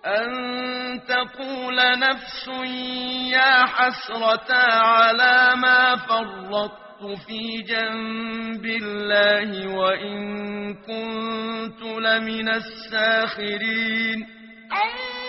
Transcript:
أن تقول نفس يا حسرة على ما فرطت في جنب الله وإن كنت لمن الساخرين.